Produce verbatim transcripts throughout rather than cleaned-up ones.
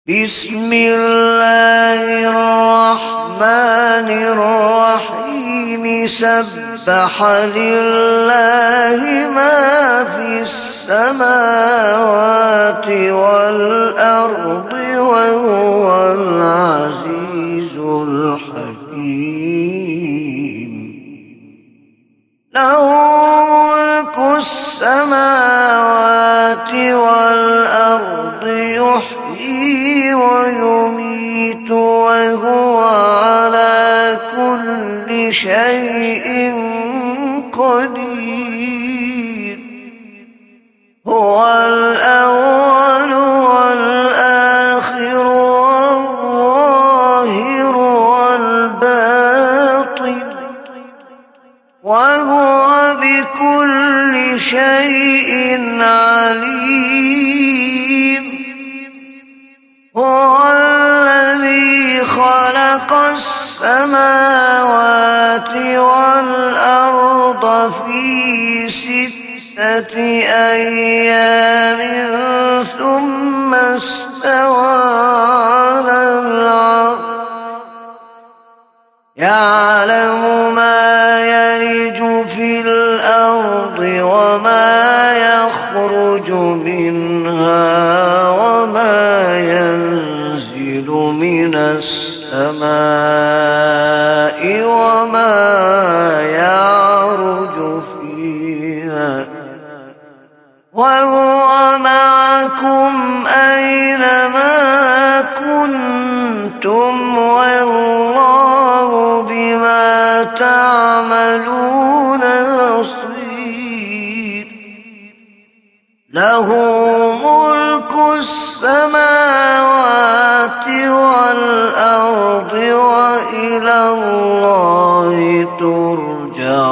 بسم الله الرحمن الرحيم سبح لله ما في السماوات والأرض وهو العزيز الحكيم له ملك السماوات والأرض يحيي ويميت وهو على كل شيء قدير هو الأول والآخر والظاهر والباطن وهو بكل شيء عليم هو الذي خلق السماوات والأرض في ستة أيام ثم استوى على العرش يعلم ما يلج في الأرض وما يخرج منها وما ينزل من السماء وما يعرج فيها وهو معكم أينما كنتم والله بما تعملون بصير له ملك السماوات والأرض وإلى الله ترجع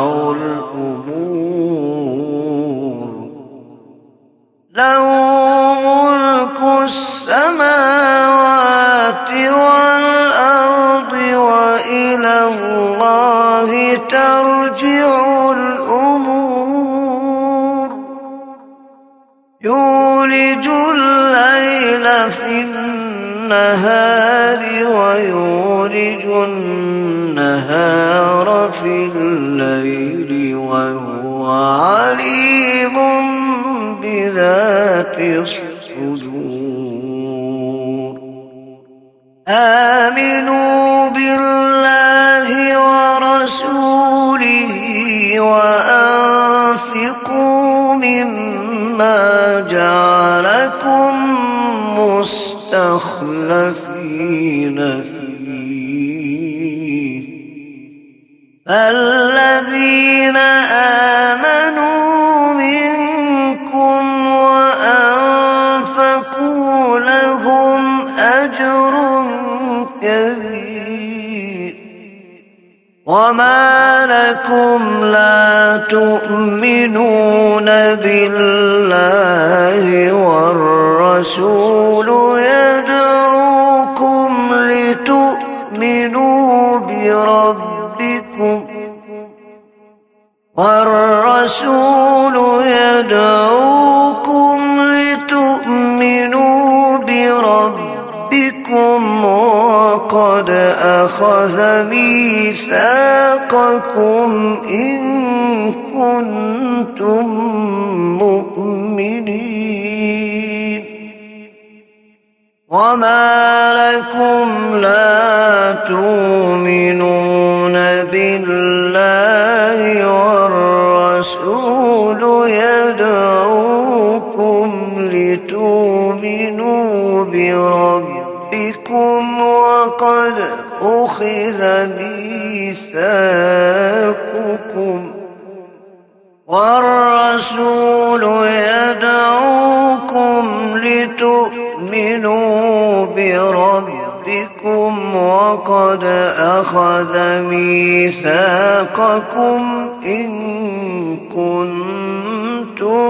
الأمور له ملك السماوات والأرض وإلى الله ترجع الأمور يولج الليل في النهار ويولج النهار في الليل وهو عليم بذات الصدور آمنوا بالله ورسوله وأنفقوا مما جعلكم مستخلفين فيه فالذين آمنوا منكم وأنفقوا لهم أجر كبير وما لكم لا تؤمنون بالله والرسول يدعوكم لتؤمنوا بربكم والرسول يدعوكم لتؤمنوا بربكم وقد أخذ ميثاقكم إن كنتم مؤمنين وما لكم لا تؤمنون بالله والرسول يدعوكم لتؤمنوا بربكم وقد أخذ ميثاقكم والرسول يدعوكم لتؤمنوا بربكم وقد أخذ ميثاقكم إن كنتم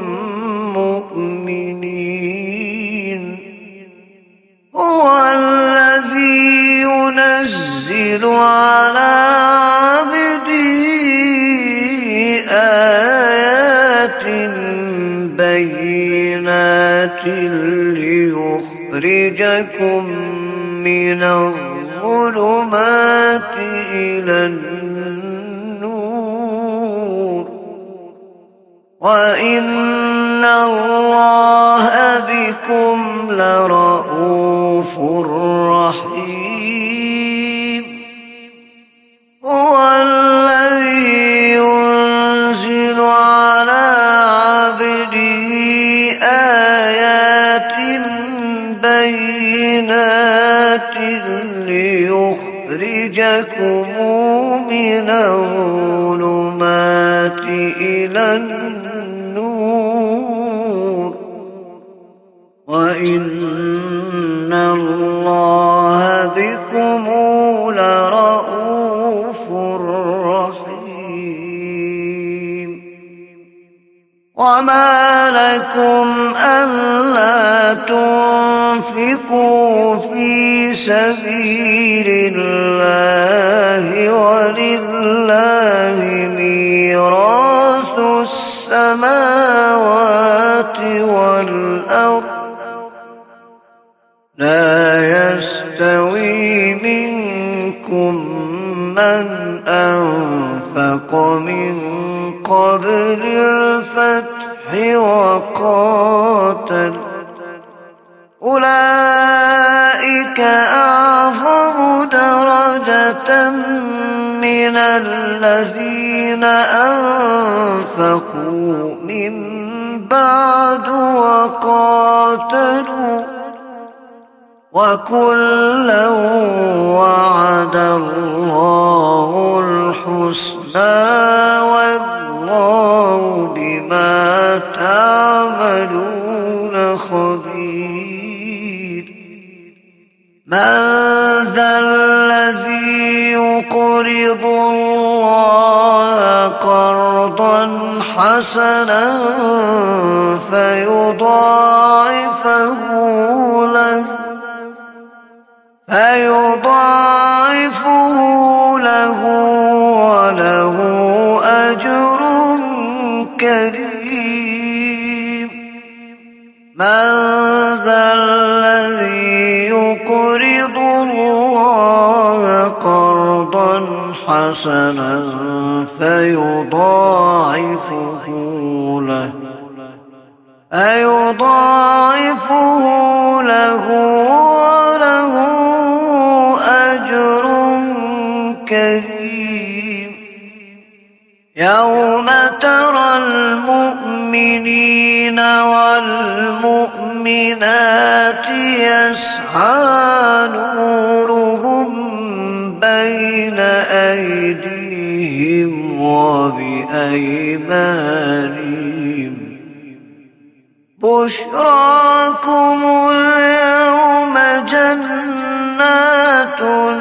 مؤمنين هو الذي ينزل على عبده آيات بينات ليخرج ليخرجكم من الظلمات إلى النور وإن الله بكم لرءوف رحيم هو الذي ينزل على عبده آيات بينات ليخرجكم من الظلمات إلى النور وإن الله بكم لرءوف رحيم وما لكم ألا تنفقوا في سبيل الله ولله ميراث السماوات والأرض لا يستوي منكم من أنفق من قبل الفتح وقاتل أولئك أعظم درجة من الذين أنفقوا من بعد وقاتلوا وكلا وعد الله الحسنى والله بما تعملون خبير من ذا الذي يقرض الله قرضا حسنا فيضاعفه له فيضاعفه له وله أجر كريم من ذا الذي يقرض الله قرضا حسنا فيضاعفه له فيضاعفه له وله أجر كريم يوم ترى المؤمنين والمؤمنات يسعى نورهم بين أيديهم وبأيمانهم بشراكم اليوم جنات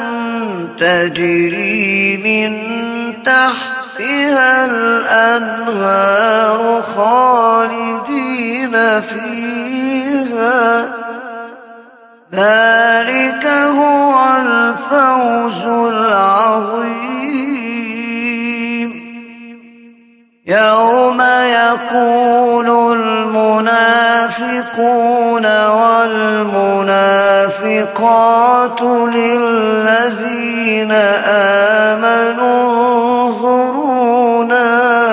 تجري من تحتها الأنهار خالدين فيها ذلك هو الفوز العظيم يوم يقول المنافقون والمنافقات للذين آمنوا انظرونا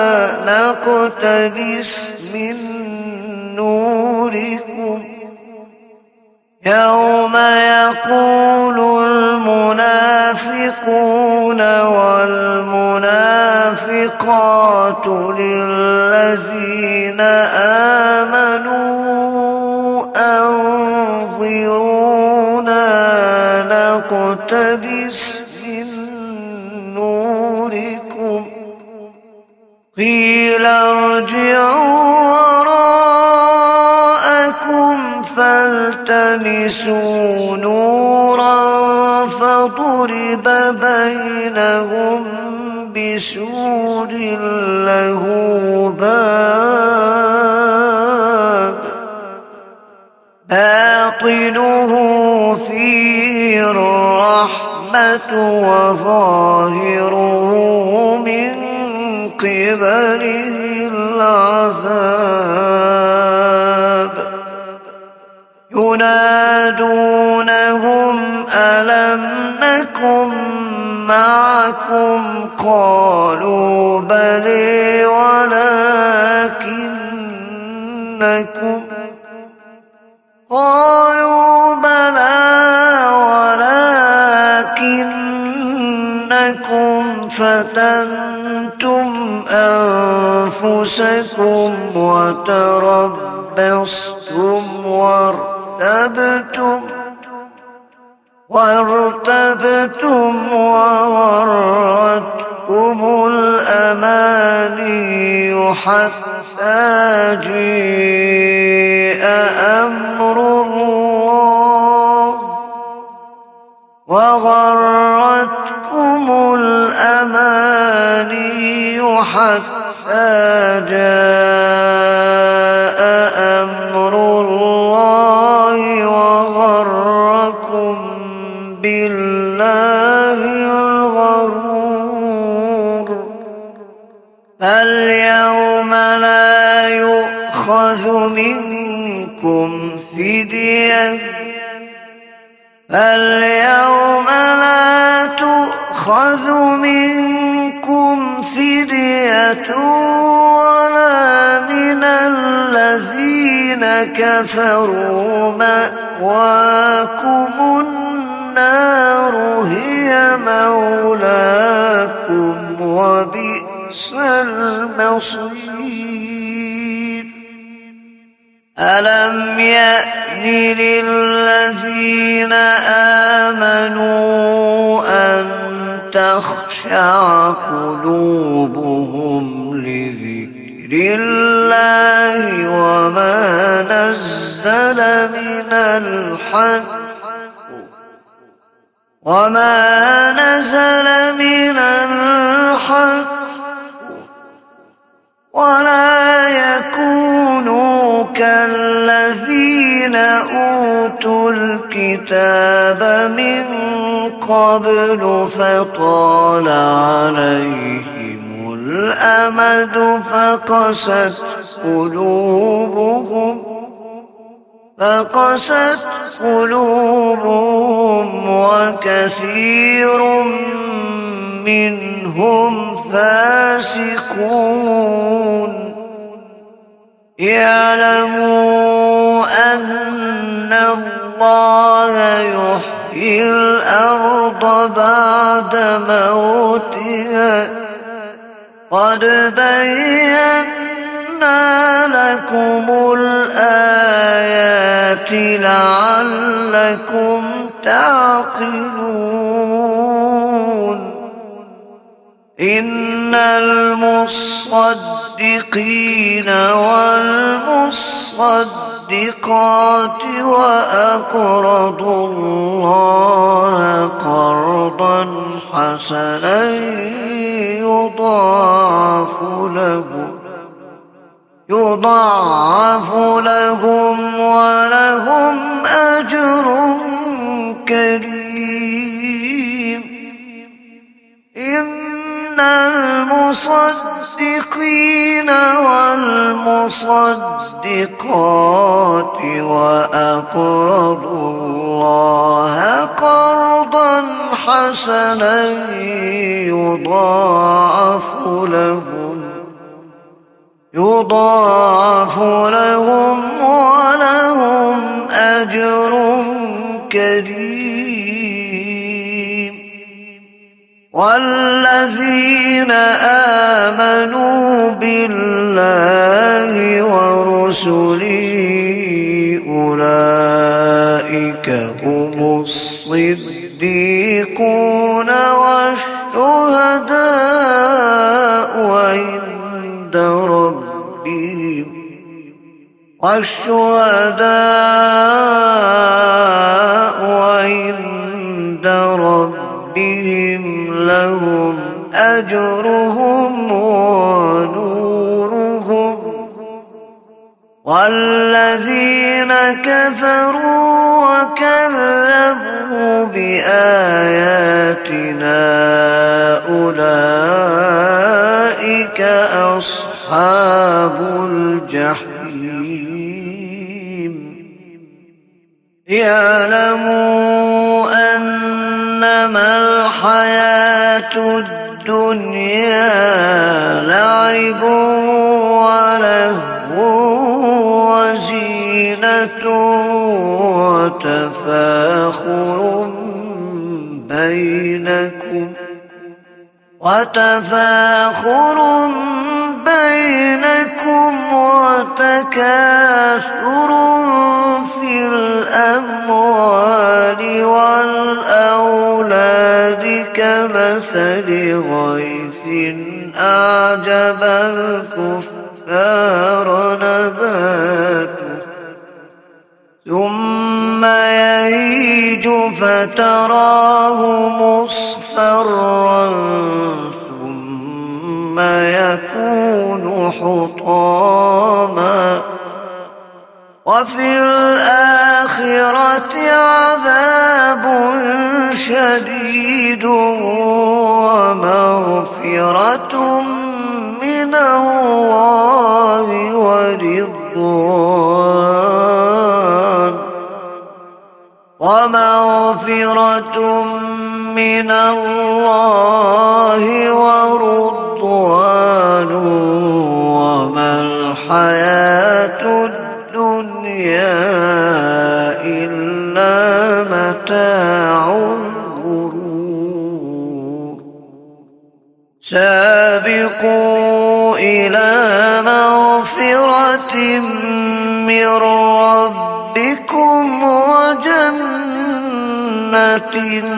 نقتبس من نوركم يوم يقول المنافقون والمنافقات للذين آمنوا أنظرونا نقتبس من نوركم قيل ارجعوا وراءكم فالتمسوا نورا فضرب بينهم بسور له باب باطنه فيه الرحمة وظاهره من قبله العذاب ينادونهم ألم نكن معكم قالوا بلى ولكنكم قالوا بلى ولكنكم فتنتم أنفسكم وتربصتم وارتبتم وارتبتم وغرتكم الأماني حتى جاء أمر الله وغرتكم الأماني حتى جاء أمر الله وغركم بالله الغرور فاليوم لا يؤخذ منكم فدية فاليوم لا تؤخذ منكم فدية ولا من الذين كفروا مأواكم النار هي مولاكم وبئس المصير ألم يأن للذين آمنوا أن تخشع قلوبهم لذكر الله وما نزل من الحق وما نزل من الحق ولا يكونوا كالذين أوتوا الكتاب من قبل فطال عليهم الأمد فقست قلوبهم فقست قلوبهم وكثير منهم فاسقون يعلموا أن الله يحيي الأرض بعد موتها قد بينا لكم الآيات لعلكم تعقلون إن المصدقين والمصدقات وأقرضوا الله قرضا حسنا يضاعف لهم يضاعف لهم ولهم أجر كريم إن المصدقين والمصدقات وأقرضوا الله قرضا حسنا يضاعف لهم يضاعف لهم ولهم أجر كريم والذين آمنوا بالله ورسله أولئك هم الصديقون والشهداء عند ربهم والشهداء عند ربهم لهم أجرهم ونورهم والذين كفروا وكذبوا بآياتنا أولئك أصحاب الجحيم إنما الحياة الدنيا لعب ولهو وزينة وتفاخر بينكم وتفاخر بينكم وتكاثر في الأموال والأولاد كمثل غيث أعجب الكفار نباته ثم يهيج فتراه مصفرا ثم يكون حطاما وفي الآخرة عذاب شديد ومغفرة من الله ورضوان ومغفرة من الله ورضوان وما الحياة الدنيا إلا متاع الغرور سابقوا إلى مغفرة من ربكم وجنة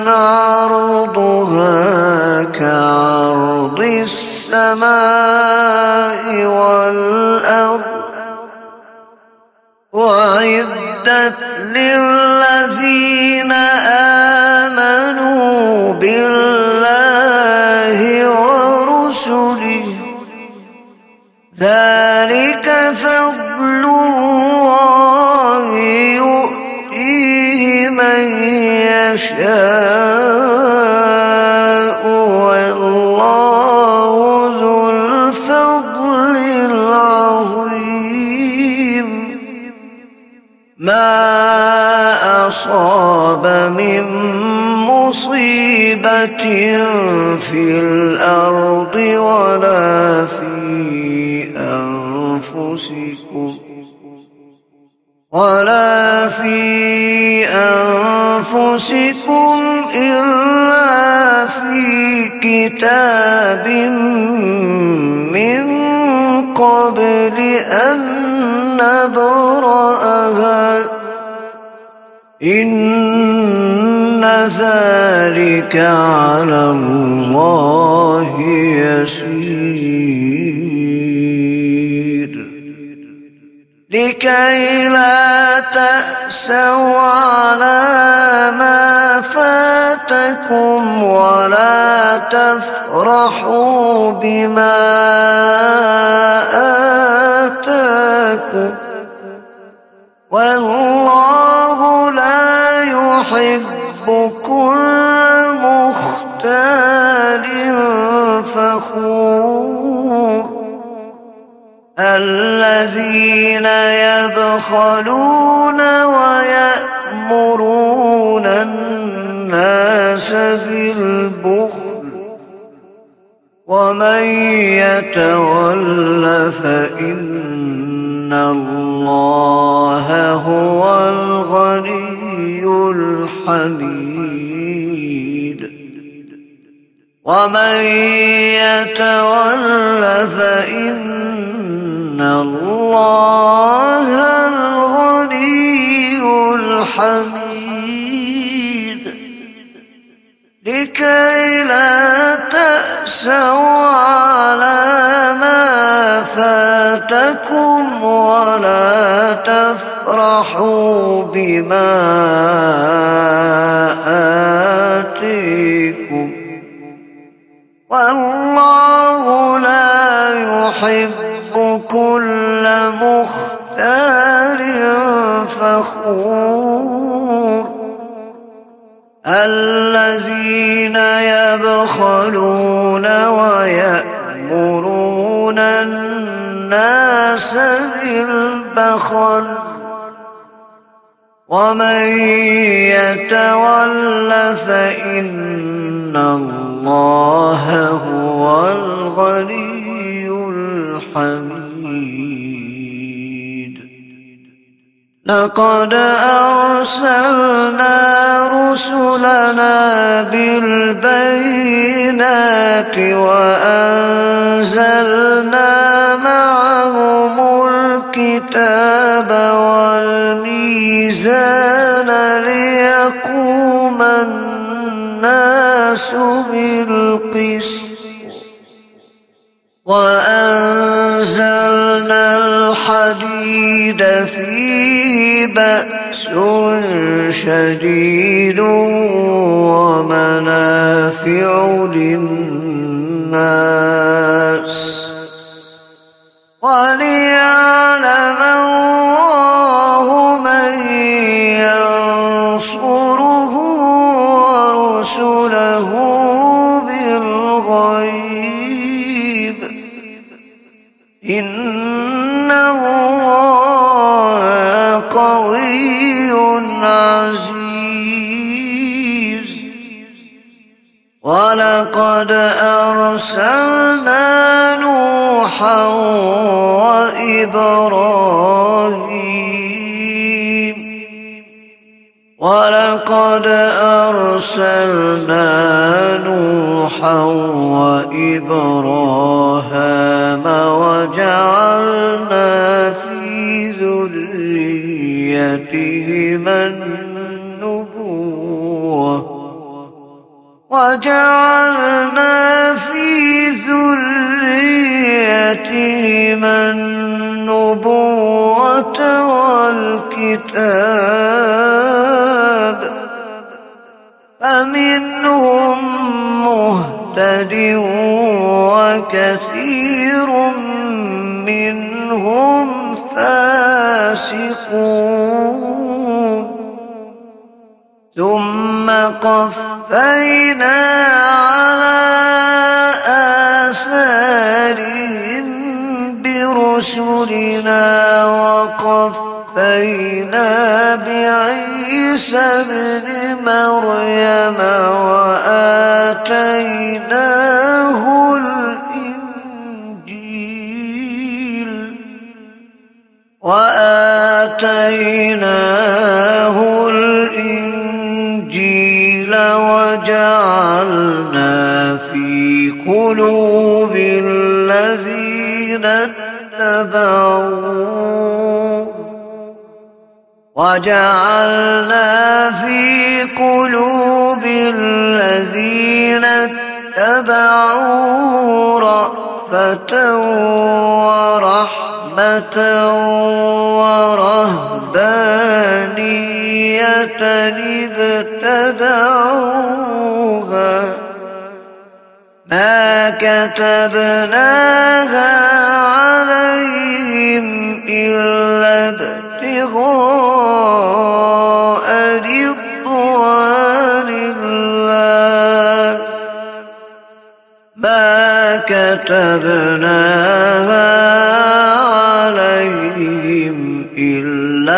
عرضها كعرض السماء والأرض وأعدت للذين آمنوا بالله ورسله ذلك فضل الله يؤتيه من يشاء والله ذو الفضل العظيم ما أصاب من مصيبة في الأرض ولا في أنفسكم ولا في أنفسكم إلا في كتاب من قبل أن نبرأها إن ذلك على الله يسير لكي لا تأسوا على ما فاتكم ولا تفرحوا بما آتاكم والله لا يحب كل مختال فخور الذين يبخلون ويأمرون الناس بالبخل ومن يتول فإن الله هو الغني الحميد ومن يتول فإن الله الغني الحميد لكي لا تأسوا على ما فاتكم ولا تفرحوا بما آتيكم والله لا يحب كل مختال فخور الذين يبخلون ويأمرون الناس بالبخل ومن يتول فإن الله هو الغني الحميد. لقد أرسلنا رسلنا بالبينات وأنزلنا معهم الكتاب والميزان ليقوم الناس بالقسط وأنزلنا الحديد فيه بأس شديد ومنافع للناس وليعلم الله من ينصره ورسله بالغيب إن الله قوي عزيز. ولقد أرسلنا نوحا وإبراهيم ولقد أرسلنا نوحا وإبراهيم وجعلنا في ذريتهما النبوة وجعلنا في ذريتهما النبوة والكتاب فمنهم مهتد وكثير منهم فاسقون. ثم قفينا على آثارهم برسلنا وقفينا بعيسى ابن مريم وآتيناه الإنجيل وآتيناه الإنجيل وجعلنا في قلوب الذين اتبعوه وجعلنا في قلوب الذين اتبعوه رأفة ورحمة ورهبانية ابتدعوها ما كتبناها عليهم إلا ابتغاء رضوان الله ما كتبناها عليهم إلا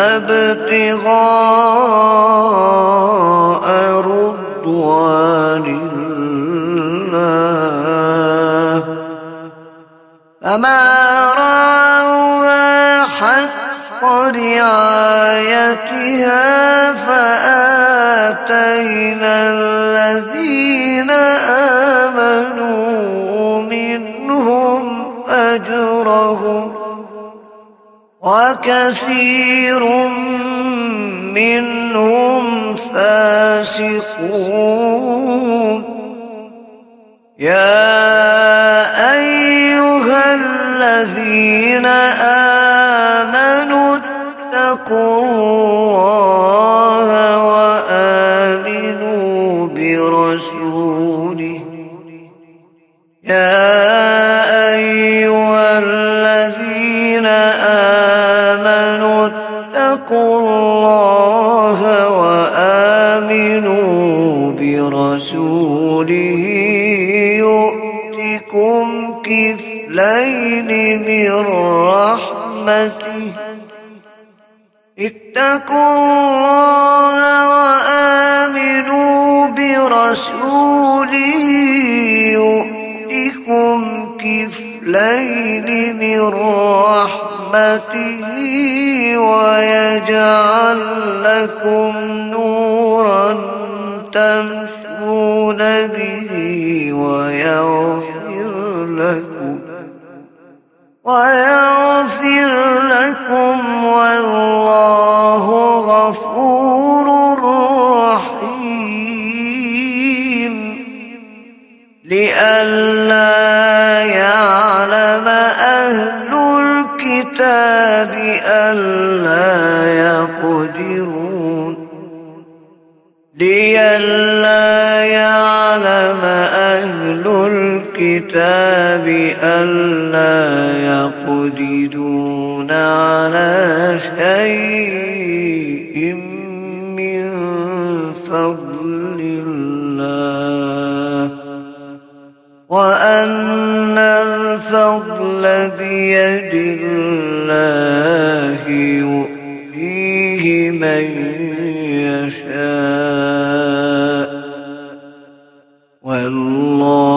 ابتغاء رضوان الله فما رعوها حق رعايتها فآتينا الذين آمنوا منهم أجرهم وكثير منهم فاسقون. يا أيها الذين آمنوا اتقوا الله وآمنوا برسوله يا أيها الذين آمنوا اتقوا الله وآمنوا برسوله يؤتكم كفلين من رحمته اتقوا الله وآمنوا برسوله يؤتكم كفلين من رحمته ويجعل لكم نورا تمشون به ويغفر لكم ويغفر لكم والله غفور رحيم. لئلا يعلم أهل الكتاب ألا يقدرون لئلا يعلم أهل الكتاب ألا يقدرون على شيء من فضل الله وأن الفضل بيد الله يؤتيه من يشاء والله